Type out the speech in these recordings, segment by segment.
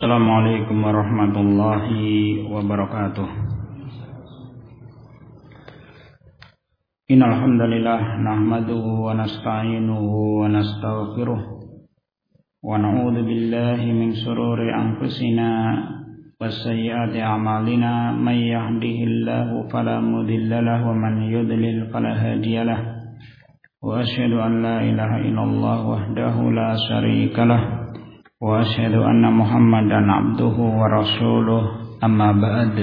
Assalamualaikum warahmatullahi wabarakatuh. Innal hamdalillah nahmaduhu wa nasta'inuhu wa nastaghfiruh wa na'udzu billahi min shururi anfusina wa sayyiati a'malina may yahdihillahu fala mudilla lahu wa man yudlil fala hadiya lahu wa asyhadu an la ilaha illallah wahdahu la syarika lahu wa asyhadu anna Muhammadan abduhu wa rasuluh amma ba'd.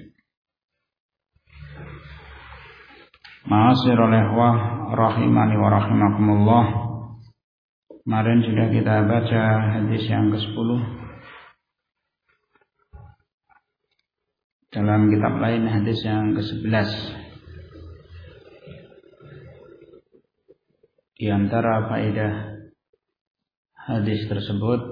Ma'asyiral ikhwah rahimani wa rahimakumullah. Kemarin sudah kita baca hadis yang ke-10. Dalam kitab lain hadis yang ke-11. Di antara faedah hadis tersebut,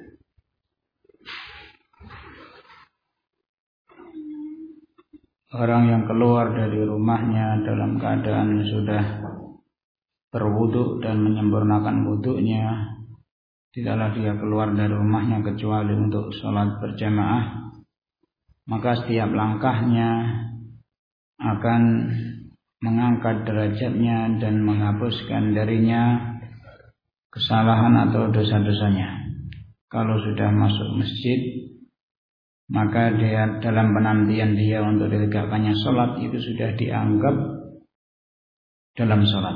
orang yang keluar dari rumahnya dalam keadaan sudah berwudu dan menyempurnakan wudunya, tidaklah dia keluar dari rumahnya kecuali untuk sholat berjamaah, maka setiap langkahnya akan mengangkat derajatnya dan menghapuskan darinya kesalahan atau dosa-dosanya. Kalau sudah masuk masjid, maka dia dalam penantian dia untuk ditegakkannya sholat itu sudah dianggap dalam sholat.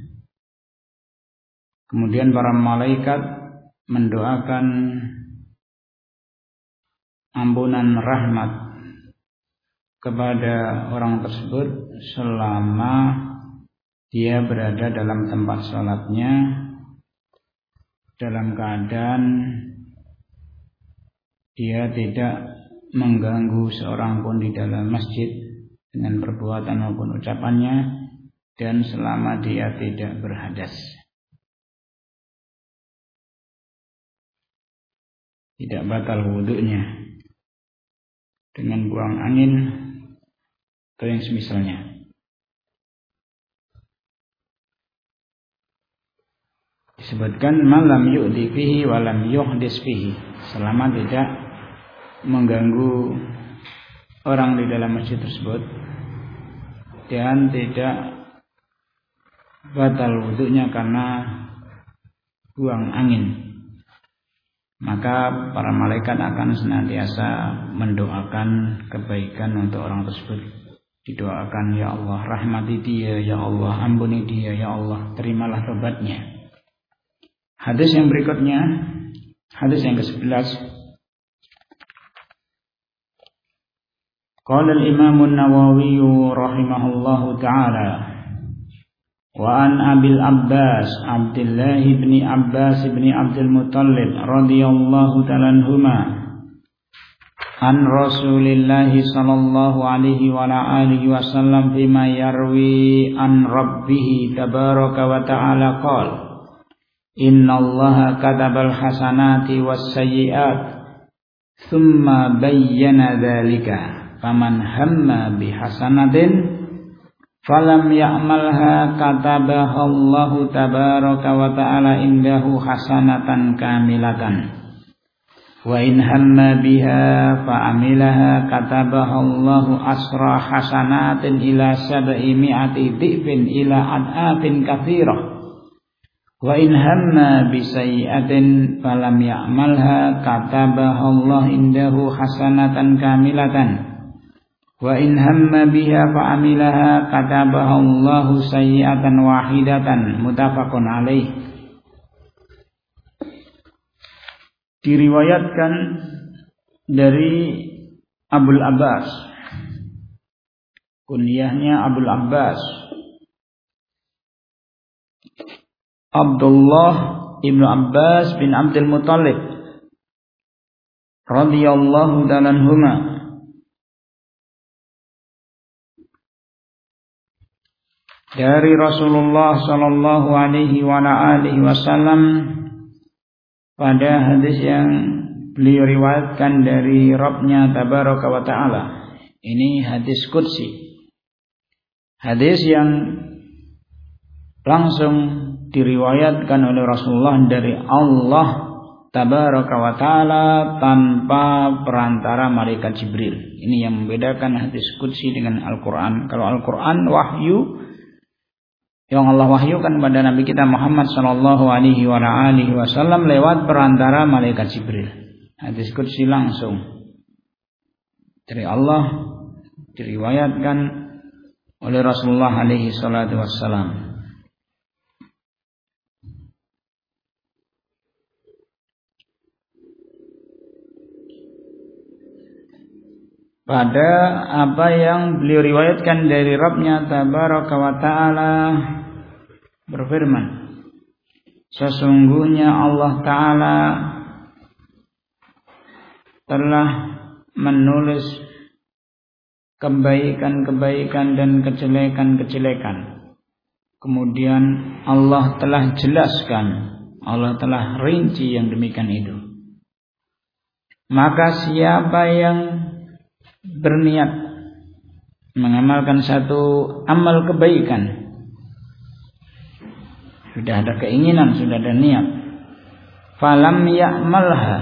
Kemudian para malaikat mendoakan ampunan rahmat kepada orang tersebut selama dia berada dalam tempat sholatnya dalam keadaan dia tidak mengganggu seorang pun di dalam masjid dengan perbuatan maupun ucapannya, dan selama dia tidak berhadas, tidak batal wudunya dengan buang angin atau yang semisalnya. Disebutkan malam yu'di fihi walam yuhdis fihi, selama tidak mengganggu orang di dalam masjid tersebut dan tidak batal wudunya karena buang angin, maka para malaikat akan senantiasa mendoakan kebaikan untuk orang tersebut. Didoakan, ya Allah rahmati dia, ya Allah ampuni dia, ya Allah terimalah tobatnya. Hadis yang berikutnya, hadis yang ke-11. Qala al-Imam an-Nawawi rahimahullahu ta'ala wa an Abil Abbas Abdullah ibn Abbas ibn Abdul Muttalib radhiyallahu ta'ala anhuma an Rasulillah sallallahu alaihi wa alihi wasallam bima yarwi an rabbih tabaraka wa ta'ala qala innallaha katabal hasanati was sayyi'at thumma bayyana dzalika faman hamma bihasanatin falam ya'malha katabaha Allahu tabaraka wa ta'ala indahu hasanatan kamilatan wa in hamma biha fa'amilaha katabaha Allahu asra hasanatin ila 700 dhifin ila ad'afin katsirah wa in hamma bisayyi'atin falam ya'malha katabaha Allah indahu hasanatan kamilatan wa in hamma biha fa'amilaha katabaha Allahu sayyi'atan wahidatan. Muttafaqun alaih. Diriwayatkan dari Abul Abbas, kunyahnya Abul Abbas, Abdullah ibnu Abbas bin Abdul Muttalib radhiyallahu ta'ala anhuma, dari Rasulullah sallallahu alaihi wa alihi wasallam pada hadis yang beliau riwayatkan dari Rabbnya tabaraka wa ta'ala. Ini hadis qudsi, hadis yang langsung diriwayatkan oleh Rasulullah dari Allah tabaraka wa ta'ala tanpa perantara malaikat Jibril. Ini yang membedakan hadis qudsi dengan Al-Quran. Kalau Al-Quran wahyu yang Allah wahyukan kepada Nabi kita Muhammad sallallahu alaihi wasallam lewat perantara malaikat Jibril. Hadis qudsi langsung dari Allah, diriwayatkan oleh Rasulullah alaihi salatu wassalam. Pada apa yang beliau riwayatkan dari Rabb-Nya tabaraka wa ta'ala berfirman, sesungguhnya Allah Ta'ala telah menulis kebaikan-kebaikan dan kejelekan-kejelekan. Kemudian Allah telah jelaskan, Allah telah rinci yang demikian itu. Maka siapa yang berniat mengamalkan satu amal kebaikan, sudah ada keinginan, sudah ada niat, falam ya'malha,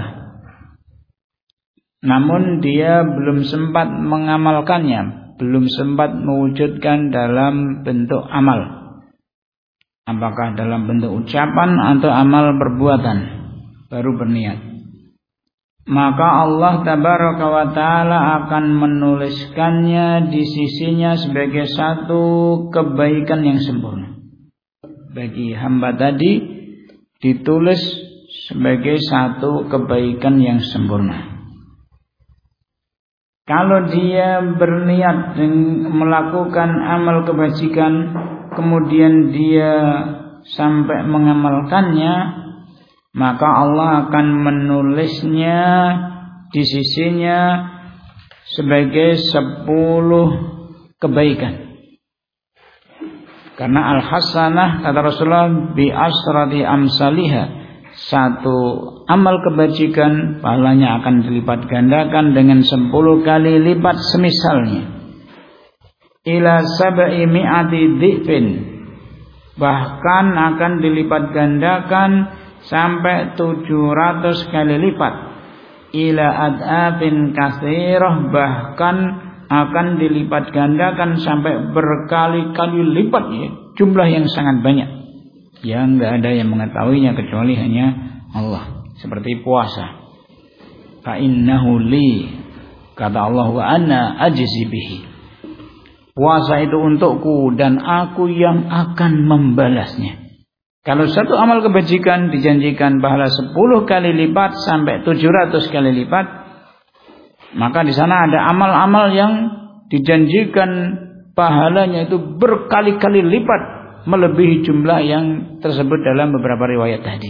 namun dia belum sempat mengamalkannya, belum sempat mewujudkan dalam bentuk amal, apakah dalam bentuk ucapan atau amal perbuatan, baru berniat, maka Allah tabaraka wa ta'ala akan menuliskannya di sisinya sebagai satu kebaikan yang sempurna. Bagi hamba tadi ditulis sebagai satu kebaikan yang sempurna. Kalau dia berniat melakukan amal kebajikan, kemudian dia sampai mengamalkannya, maka Allah akan menulisnya di sisinya sebagai 10 kebaikan. Karena al-hasanah kata Rasulullah bi asrati amsalihha, satu amal kebajikan pahalanya akan dilipat gandakan dengan 10 kali lipat semisalnya. Ila sab'i mi'ati dhifin, bahkan akan dilipat gandakan sampai 700 kali lipat. Ila ad'afin katsirah, bahkan akan dilipat gandakan sampai berkali-kali lipat, ya, jumlah yang sangat banyak yang enggak ada yang mengetahuinya kecuali hanya Allah. Seperti puasa, fa innahu li, kata Allah, wa ana ajzi bihi, puasa itu untukku dan aku yang akan membalasnya. Kalau satu amal kebajikan dijanjikan pahala 10 kali lipat sampai 700 kali lipat, maka di sana ada amal-amal yang dijanjikan pahalanya itu berkali-kali lipat, melebihi jumlah yang tersebut dalam beberapa riwayat tadi.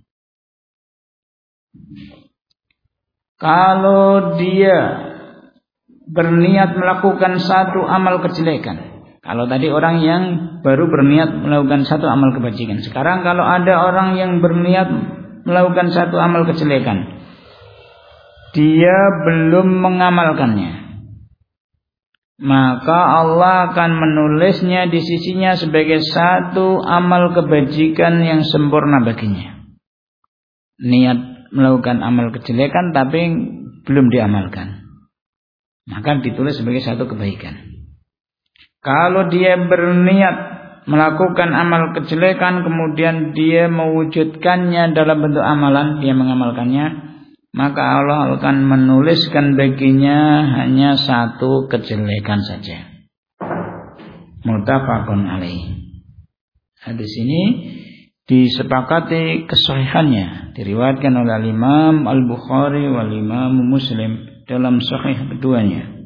Kalau dia berniat melakukan satu amal kejelekan, kalau tadi orang yang baru berniat melakukan satu amal kebajikan, sekarang kalau ada orang yang berniat melakukan satu amal kejelekan, dia belum mengamalkannya, maka Allah akan menulisnya di sisinya sebagai satu amal kebajikan yang sempurna baginya. Niat melakukan amal kejelekan tapi belum diamalkan, maka ditulis sebagai satu kebaikan. Kalau dia berniat melakukan amal kejelekan, kemudian dia mewujudkannya dalam bentuk amalan, dia mengamalkannya, maka Allah akan menuliskan baginya hanya satu kejelekan saja. Muttafaqun alaih. Hadis ini disepakati kesahihannya, diriwayatkan oleh Imam Al-Bukhari wal Imam Muslim dalam sahih keduanya.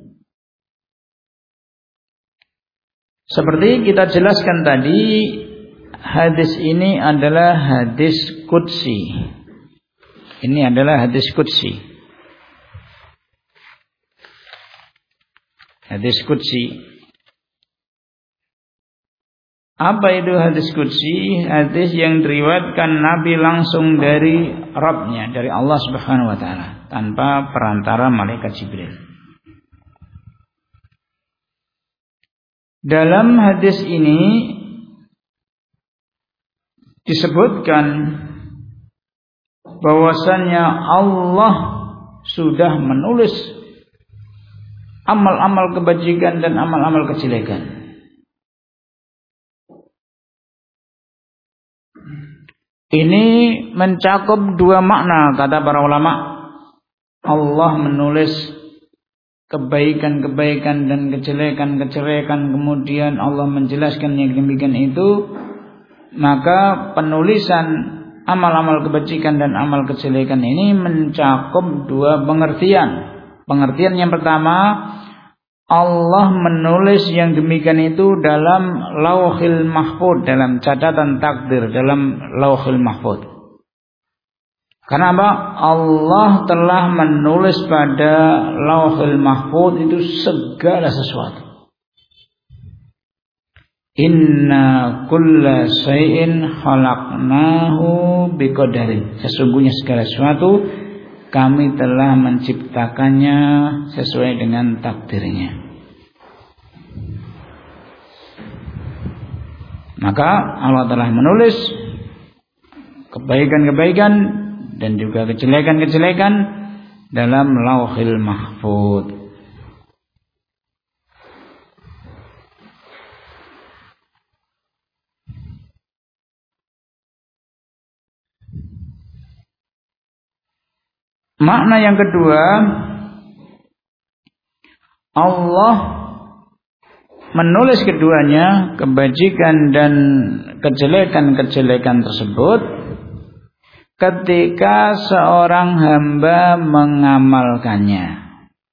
Seperti kita jelaskan tadi, hadis ini adalah hadis qudsi. Ini adalah hadis qudsi. Hadis qudsi. Apa itu hadis qudsi? Hadis yang diriwayatkan Nabi langsung dari Rabb-Nya, dari Allah Subhanahu wa taala, tanpa perantara malaikat Jibril. Dalam hadis ini disebutkan bahwasannya Allah sudah menulis amal-amal kebajikan dan amal-amal kejelekan. Ini mencakup dua makna kata para ulama. Allah menulis kebaikan-kebaikan dan kejelekan-kejelekan, kemudian Allah menjelaskan yang demikian itu, maka penulisan amal-amal kebajikan dan amal kejelekan ini mencakup dua pengertian. Pengertian yang pertama, Allah menulis yang demikian itu dalam Lauhil Mahfuz, dalam catatan takdir, dalam Lauhil Mahfuz. Karena apa? Allah telah menulis pada Lauhil Mahfuz itu segala sesuatu. Inna kulla syai'in khalaqnahu biqadarin. Sesungguhnya segala sesuatu kami telah menciptakannya sesuai dengan takdirnya. Maka Allah telah menulis kebaikan-kebaikan dan juga kejelekan-kejelekan dalam Lauhil Mahfuz. Makna yang kedua, Allah menulis keduanya, kebajikan dan kejelekan-kejelekan tersebut, ketika seorang hamba mengamalkannya.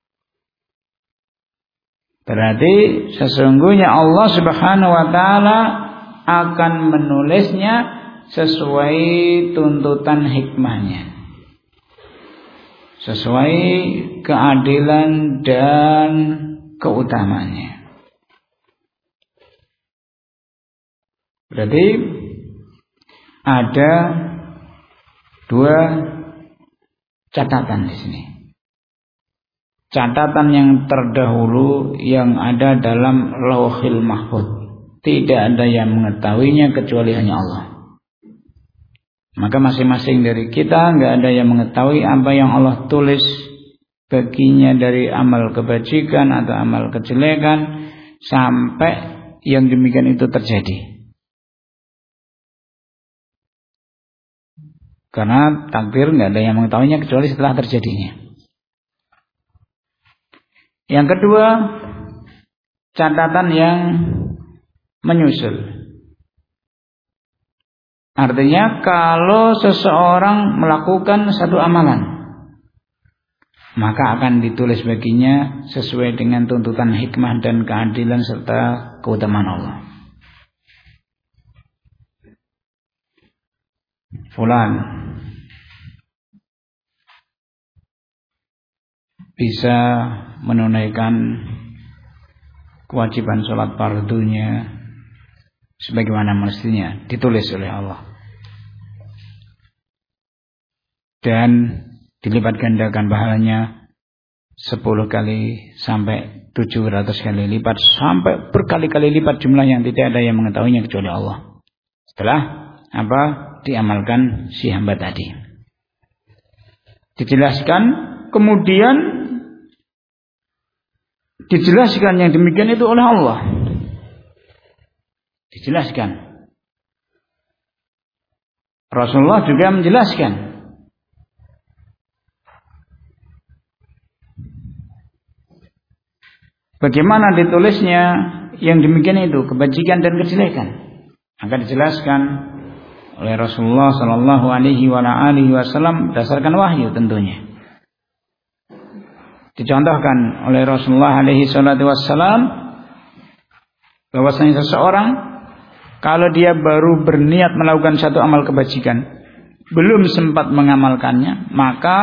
Berarti sesungguhnya Allah Subhanahu wa taala akan menulisnya sesuai tuntutan hikmahnya, sesuai keadilan dan keutamaannya. Berarti ada dua catatan di sini. Catatan yang terdahulu yang ada dalam Lauhil Mahfuz, tidak ada yang mengetahuinya kecuali hanya Allah. Maka masing-masing dari kita enggak ada yang mengetahui apa yang Allah tulis baginya dari amal kebajikan atau amal kejelekan sampai yang demikian itu terjadi. Karena takdir enggak ada yang mengetahuinya kecuali setelah terjadinya. Yang kedua, catatan yang menyusul. Artinya kalau seseorang melakukan satu amalan, maka akan ditulis baginya sesuai dengan tuntutan hikmah dan keadilan serta keutamaan Allah. Fulan bisa menunaikan kewajiban sholat fardunya sebagaimana mestinya, ditulis oleh Allah dan dilipat gandakan pahalanya 10 kali sampai 700 kali lipat, sampai berkali-kali lipat jumlah yang tidak ada yang mengetahuinya kecuali Allah. Setelah apa diamalkan si hamba tadi, dijelaskan, kemudian dijelaskan yang demikian itu oleh Allah. Dijelaskan. Rasulullah juga menjelaskan. Bagaimana ditulisnya yang demikian itu, kebajikan dan kejelekan. Akan dijelaskan oleh Rasulullah sallallahu alaihi wasallam berdasarkan wahyu tentunya. Dicontohkan oleh Rasulullah alaihi salatu wassalam bahwasanya seseorang kalau dia baru berniat melakukan satu amal kebajikan, belum sempat mengamalkannya, maka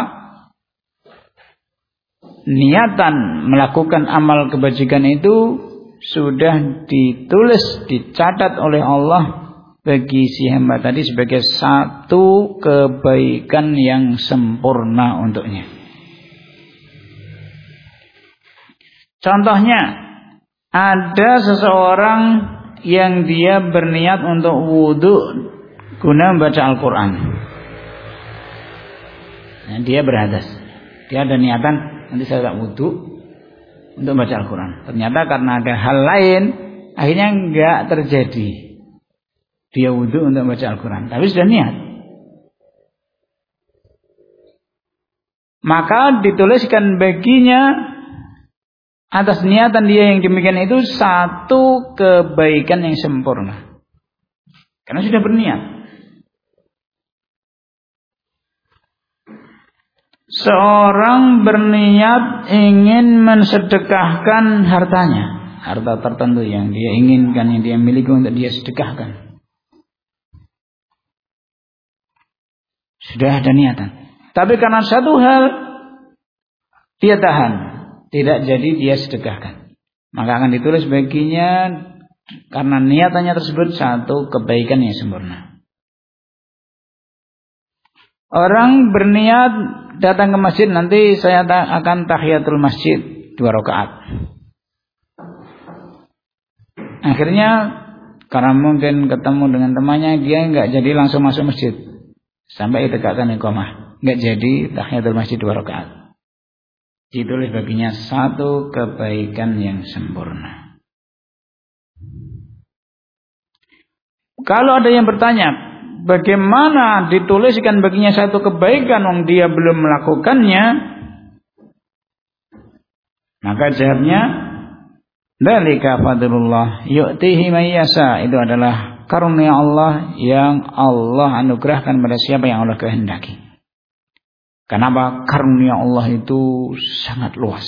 niatan melakukan amal kebajikan itu sudah ditulis, dicatat oleh Allah bagi si hamba tadi sebagai satu kebaikan yang sempurna untuknya. Contohnya, ada seseorang yang dia berniat untuk wudhu guna membaca Al-Quran. Nah, dia berhadas. Dia ada niatan nanti saya wudu untuk baca Al-Quran. Ternyata karena ada hal lain akhirnya enggak terjadi. Dia wudu untuk baca Al-Quran, tapi sudah niat. Maka dituliskan baginya atas niatan dia yang demikian itu satu kebaikan yang sempurna. Karena sudah berniat. Seorang berniat ingin mensedekahkan hartanya, harta tertentu yang dia inginkan, yang dia miliki untuk dia sedekahkan. Sudah ada niatan. Tapi karena satu hal dia tahan, tidak jadi dia sedekahkan. Maka akan ditulis baginya karena niatannya tersebut satu kebaikan yang sempurna. Orang berniat datang ke masjid, nanti saya akan tahiyatul masjid 2 rakaat. Akhirnya karena mungkin ketemu dengan temannya, dia enggak jadi langsung masuk masjid sampai ditegakkan iqamah. Enggak jadi tahiyatul masjid 2 rakaat. Ditulis baginya satu kebaikan yang sempurna. Kalau ada yang bertanya, bagaimana dituliskan baginya satu kebaikan yang dia belum melakukannya? Maka jawabnya, dzalika fadlullah yu'tihi may yasha. Itu adalah karunia Allah yang Allah anugerahkan pada siapa yang Allah kehendaki. Kenapa? Karunia Allah itu sangat luas.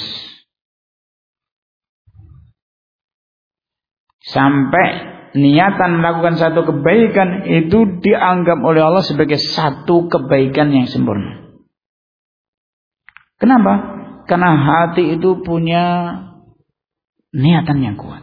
Sampai niatan melakukan satu kebaikan itu dianggap oleh Allah sebagai satu kebaikan yang sempurna. Kenapa? Karena hati itu punya niatan yang kuat.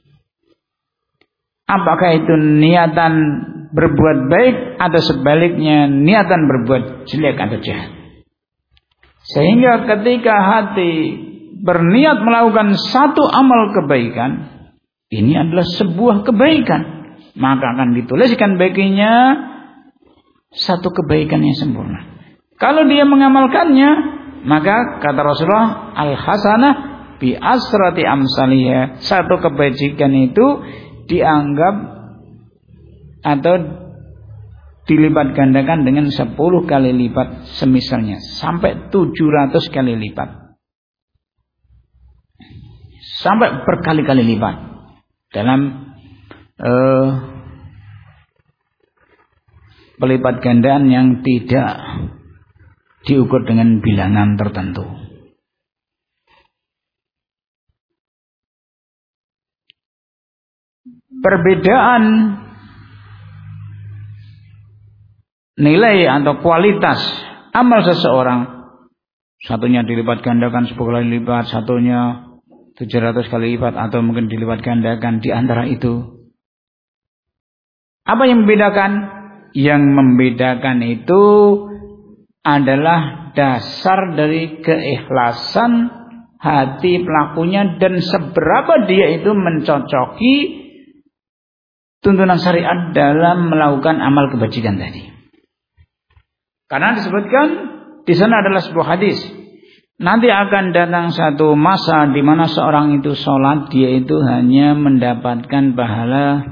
Apakah itu niatan berbuat baik atau sebaliknya niatan berbuat jelek atau jahat. Sehingga ketika hati berniat melakukan satu amal kebaikan, ini adalah sebuah kebaikan, maka akan dituliskan baginya satu kebaikan yang sempurna. Kalau dia mengamalkannya, maka kata Rasulullah, al-hasanah bi asrati amsalihha. Satu kebajikan itu dianggap atau dilipat gandakan dengan 10 kali lipat semisalnya, sampai 700 kali lipat, sampai berkali-kali lipat dalam pelipat gandaan yang tidak diukur dengan bilangan tertentu. Perbedaan nilai atau kualitas amal seseorang, satunya dilipat gandakan 10 kali lipat, satunya 700 kali lipat, atau mungkin dilipat gandakan. Di antara itu, apa yang membedakan? Yang membedakan itu adalah dasar dari keikhlasan hati pelakunya dan seberapa dia itu mencocoki tuntunan syariat dalam melakukan amal kebajikan tadi. Karena disebutkan di sana adalah sebuah hadis. Nanti akan datang satu masa di mana seorang itu sholat, dia itu hanya mendapatkan pahala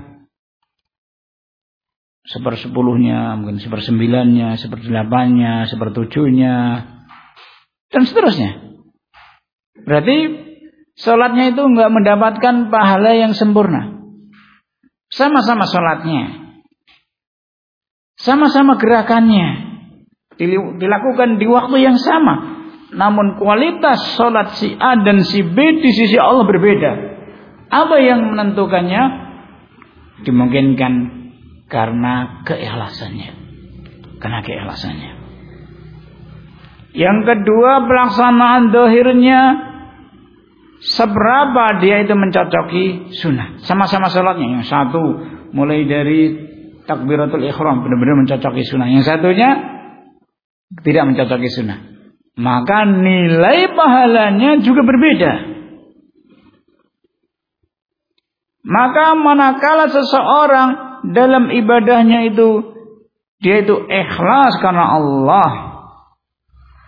1/10-nya, mungkin 1/9-nya, 1/8-nya, 1/7-nya, dan seterusnya. Berarti sholatnya itu enggak mendapatkan pahala yang sempurna. Sama-sama sholatnya, sama-sama gerakannya, dilakukan di waktu yang sama. Namun kualitas sholat si A dan si B di sisi Allah berbeda. Apa yang menentukannya? Dimungkinkan karena keikhlasannya. Karena keikhlasannya. Yang kedua, pelaksanaan dohirnya. Seberapa dia itu mencocoki sunnah. Sama-sama sholatnya. Yang satu mulai dari takbiratul ihram benar-benar mencocoki sunnah. Yang satunya tidak mencocoki sunnah. Maka nilai pahalanya juga berbeda. Maka manakala seseorang dalam ibadahnya itu dia itu ikhlas karena Allah,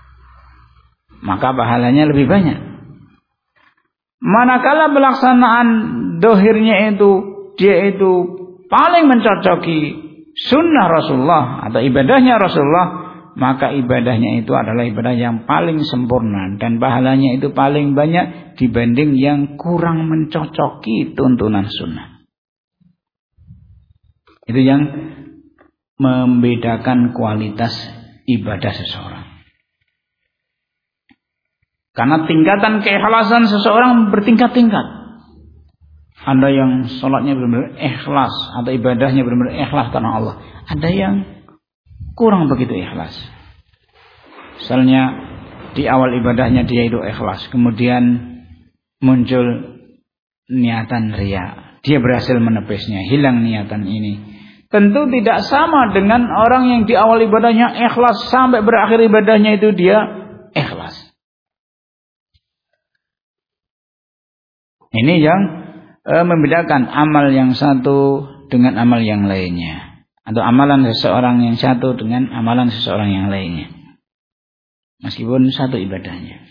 maka pahalanya lebih banyak. Manakala pelaksanaan dohirnya itu dia itu paling mencocoki sunnah Rasulullah atau ibadahnya Rasulullah, maka ibadahnya itu adalah ibadah yang paling sempurna dan pahalanya itu paling banyak dibanding yang kurang mencocoki tuntunan sunnah. Itu yang membedakan kualitas ibadah seseorang. Karena tingkatan keikhlasan seseorang bertingkat-tingkat. Ada yang sholatnya benar-benar ikhlas atau ibadahnya benar-benar ikhlas karena Allah. Ada yang kurang begitu ikhlas. Misalnya di awal ibadahnya dia itu ikhlas, kemudian muncul niatan riya. Dia berhasil menepisnya, hilang niatan ini. Tentu tidak sama dengan orang yang di awal ibadahnya ikhlas sampai berakhir ibadahnya itu dia ikhlas. Ini yang membedakan amal yang satu dengan amal yang lainnya, atau amalan seseorang yang satu dengan amalan seseorang yang lainnya, meskipun satu ibadahnya.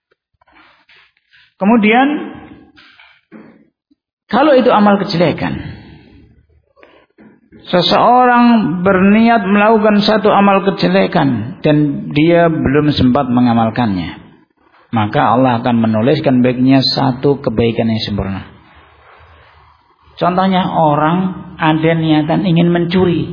Kemudian kalau itu amal kejelekan, seseorang berniat melakukan satu amal kejelekan dan dia belum sempat mengamalkannya, maka Allah akan menuliskan baginya satu kebaikan yang sempurna. Contohnya orang ada niatan ingin mencuri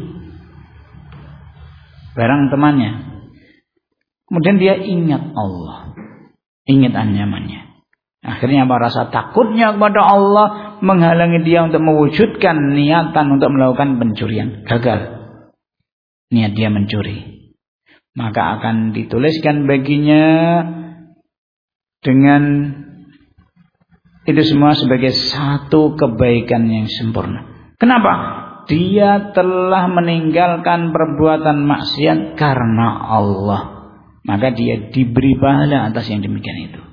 barang temannya, kemudian dia ingat Allah, ingat anyamannya. Akhirnya rasa takutnya kepada Allah menghalangi dia untuk mewujudkan niatan untuk melakukan pencurian. Gagal niat dia mencuri, maka akan dituliskan baginya dengan itu semua sebagai satu kebaikan yang sempurna. Kenapa? Dia telah meninggalkan perbuatan maksiat karena Allah, maka dia diberi pahala atas yang demikian itu.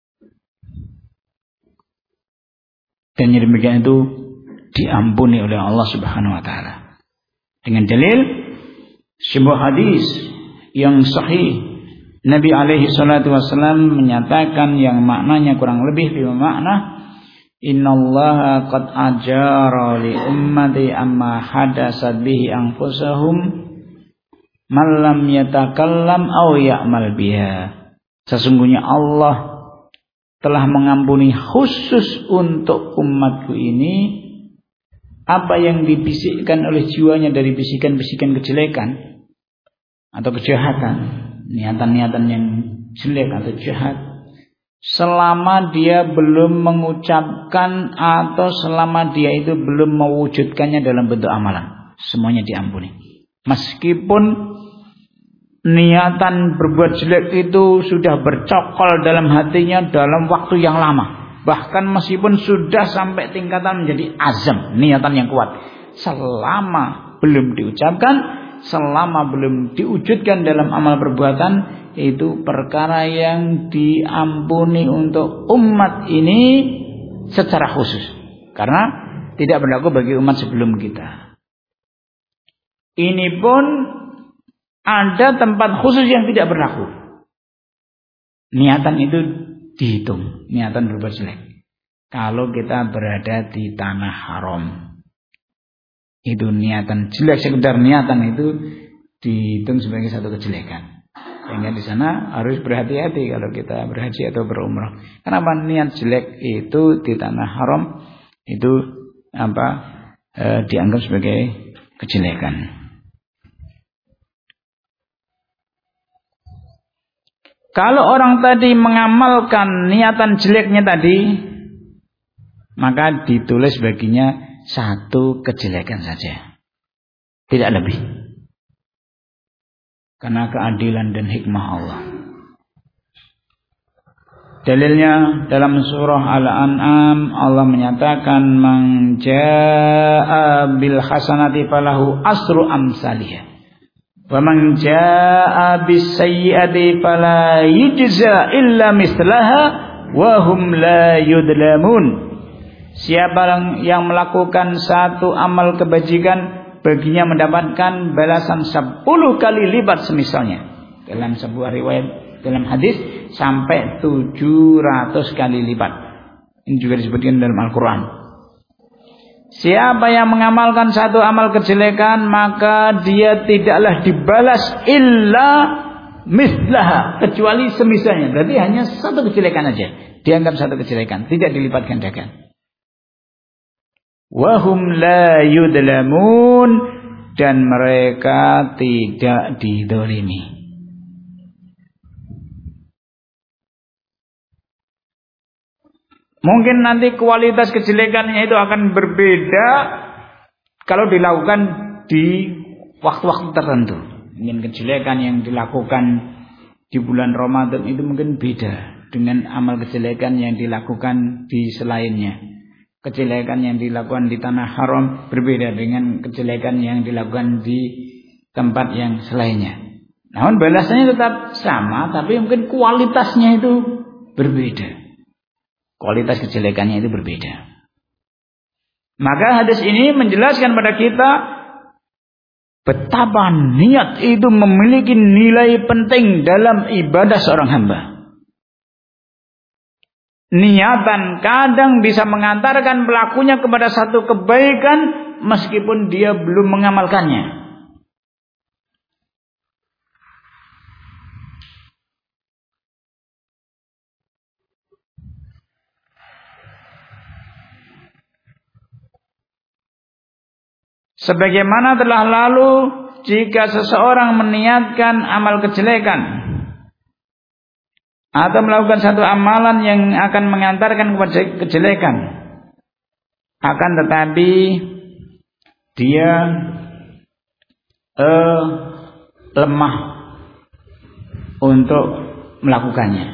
Dan yang demikian itu diampuni oleh Allah Subhanahu wa taala. Dengan dalil sebuah hadis yang sahih, Nabi alaihi salatu wasallam menyatakan yang maknanya kurang lebih bermakna, innallaha qad ajara li ummati amma hadasat bihi anfusahum man lam yatakallam aw ya'mal biha. Sesungguhnya Allah telah mengampuni khusus untuk umatku ini apa yang dibisikkan oleh jiwanya dari bisikan-bisikan kejelekan atau kejahatan, niatan-niatan yang jelek atau jahat, selama dia belum mengucapkan atau selama dia itu belum mewujudkannya dalam bentuk amalan, semuanya diampuni. Meskipun niatan berbuat jelek itu sudah bercokol dalam hatinya dalam waktu yang lama, bahkan meskipun sudah sampai tingkatan menjadi azam, niatan yang kuat, selama belum diucapkan, selama belum diwujudkan dalam amal perbuatan, itu perkara yang diampuni untuk umat ini secara khusus, karena tidak berlaku bagi umat sebelum kita. Ini pun ada tempat khusus yang tidak berlaku. Niatan itu dihitung, niatan berbuat jelek. Kalau kita berada di tanah haram, itu niatan jelek, sekedar niatan itu dihitung sebagai satu kejelekan. Sehingga di sana harus berhati-hati kalau kita berhaji atau berumrah. Kenapa niat jelek itu di tanah haram itu dianggap sebagai kejelekan? Kalau orang tadi mengamalkan niatan jeleknya tadi, maka ditulis baginya satu kejelekan saja, tidak lebih. Karena keadilan dan hikmah Allah. Dalilnya dalam surah Al-An'am, Allah menyatakan man jaa'a bil hasanati falahu asru amsalihha. Wa man jaa'a bis sayyi'ati fala yujza illa mislaha wa hum la yudlamun. Siapa yang melakukan satu amal kebajikan, baginya mendapatkan balasan 10 kali lipat semisalnya. Dalam sebuah riwayat dalam hadis sampai 700 kali lipat. Ini juga disebutkan dalam Al-Quran. Siapa yang mengamalkan satu amal kejelekan, maka dia tidaklah dibalas illa mislaha, kecuali semisalnya. Berarti hanya satu kejelekan aja, dianggap satu kejelekan, tidak dilipat gandakan. Wahum la yudlamun, dan mereka tidak didolimi. Mungkin nanti kualitas kejelekannya itu akan berbeda kalau dilakukan di waktu-waktu tertentu. Mungkin kejelekan yang dilakukan di bulan Ramadan itu mungkin beda dengan amal kejelekan yang dilakukan di selainnya. Kejelekan yang dilakukan di tanah haram berbeda dengan kejelekan yang dilakukan di tempat yang selainnya. Namun balasannya tetap sama, tapi mungkin kualitasnya itu berbeda. Kualitas kejelekannya itu berbeda. Maka hadis ini menjelaskan pada kita betapa niat itu memiliki nilai penting dalam ibadah seorang hamba. Niatan kadang bisa mengantarkan pelakunya kepada satu kebaikan meskipun dia belum mengamalkannya. Sebagaimana telah lalu, jika seseorang meniatkan amal kejelekan atau melakukan satu amalan yang akan mengantarkan kepada kejelekan, akan tetapi dia lemah untuk melakukannya.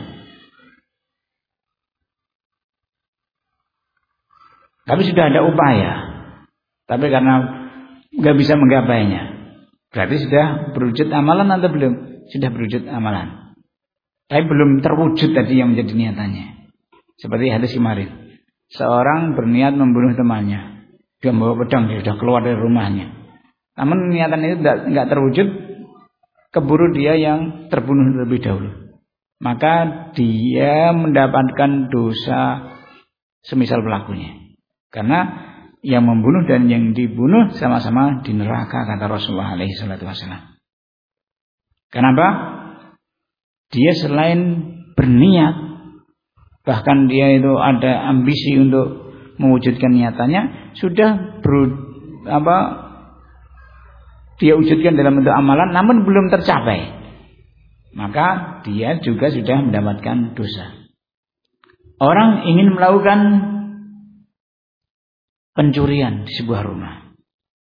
Tapi sudah ada upaya, tapi karena nggak bisa menggapainya, berarti sudah berwujud amalan atau belum? Sudah berwujud amalan, tapi belum terwujud tadi yang menjadi niatannya. Seperti hadis kemarin, seorang berniat membunuh temannya, dia membawa pedang, dia sudah keluar dari rumahnya, namun niatan itu nggak terwujud, keburu dia yang terbunuh terlebih dahulu, maka dia mendapatkan dosa semisal pelakunya, karena yang membunuh dan yang dibunuh sama-sama di neraka, kata Rasulullah SAW. Kenapa? Dia selain berniat, bahkan dia itu ada ambisi untuk mewujudkan niatannya, sudah dia wujudkan dalam bentuk amalan, namun belum tercapai, maka dia juga sudah mendapatkan dosa. Orang ingin melakukan pencurian di sebuah rumah,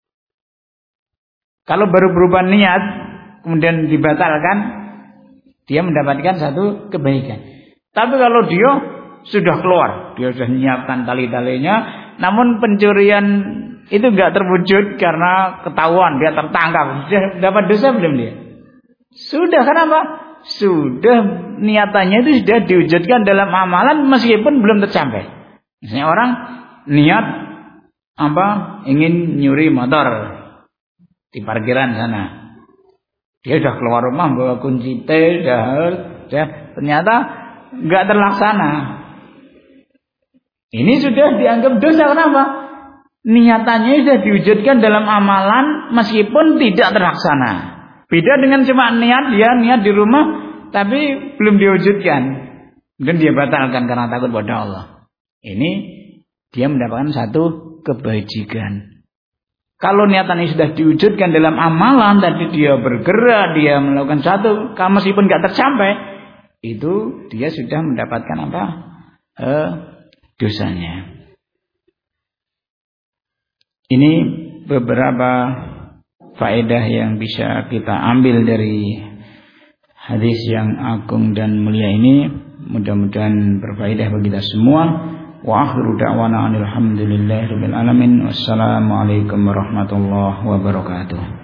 kalau baru berupa niat kemudian dibatalkan, dia mendapatkan satu kebaikan. Tapi kalau dia sudah keluar, dia sudah menyiapkan tali-talinya, namun pencurian itu enggak terwujud karena ketahuan, dia tertangkap, sudah dapat dosa belum dia? Sudah. Kenapa? Sudah, niatannya itu sudah diwujudkan dalam amalan meskipun belum tercapai. Misalnya orang niat ingin nyuri motor di parkiran sana, dia sudah keluar rumah bawa kunci ternyata nggak terlaksana. Ini sudah dianggap dosa. Kenapa? Niatannya sudah diwujudkan dalam amalan meskipun tidak terlaksana. Beda dengan cuma dia niat di rumah tapi belum diwujudkan, dan dia batalkan karena takut pada Allah. Ini dia mendapatkan satu kebajikan. Kalau niatannya sudah diwujudkan dalam amalan, tadi dia bergerak, dia melakukan satu, kalau meskipun nggak tercapai, itu dia sudah mendapatkan dosanya. Ini beberapa faedah yang bisa kita ambil dari hadis yang agung dan mulia ini. Mudah-mudahan berfaedah bagi kita semua. Wa akhiru da'wana alhamdulillahi rabbil alamin. Wassalamualaikum warahmatullahi wabarakatuh.